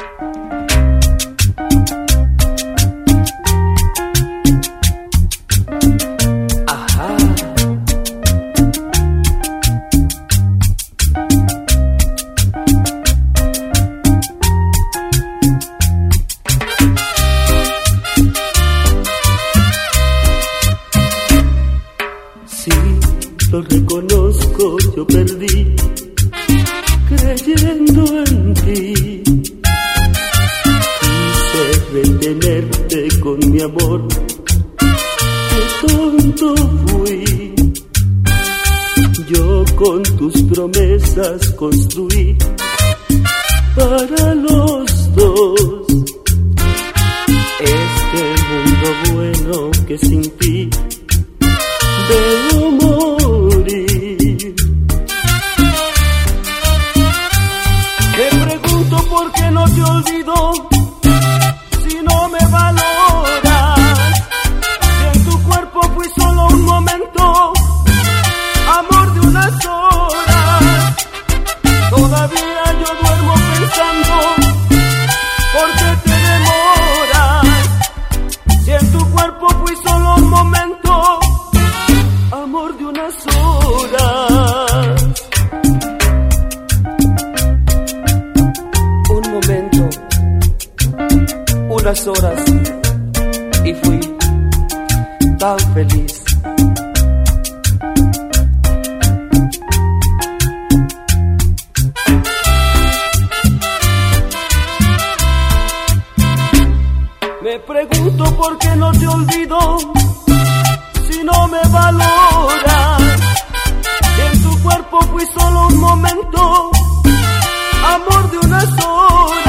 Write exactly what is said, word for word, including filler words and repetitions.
Lo reconozco, yo perdí creyendo en ti. Quise retenerte con mi amor, qué tonto fui. Yo con tus promesas construí para los dos este mundo bueno que sin ti veo morir. Me pregunto por qué no te olvido si no me valoras. Si en tu cuerpo fui solo un momento, amor de unas horas. Todavía yo duermo pensando por qué te demoras. Si en tu cuerpo fui solo un momento, amor de unas horas. Un momento, unas horas, y fui tan feliz. Me pregunto por qué no te olvido si no me valoras. En tu cuerpo fui solo un momento, amor de unas horas.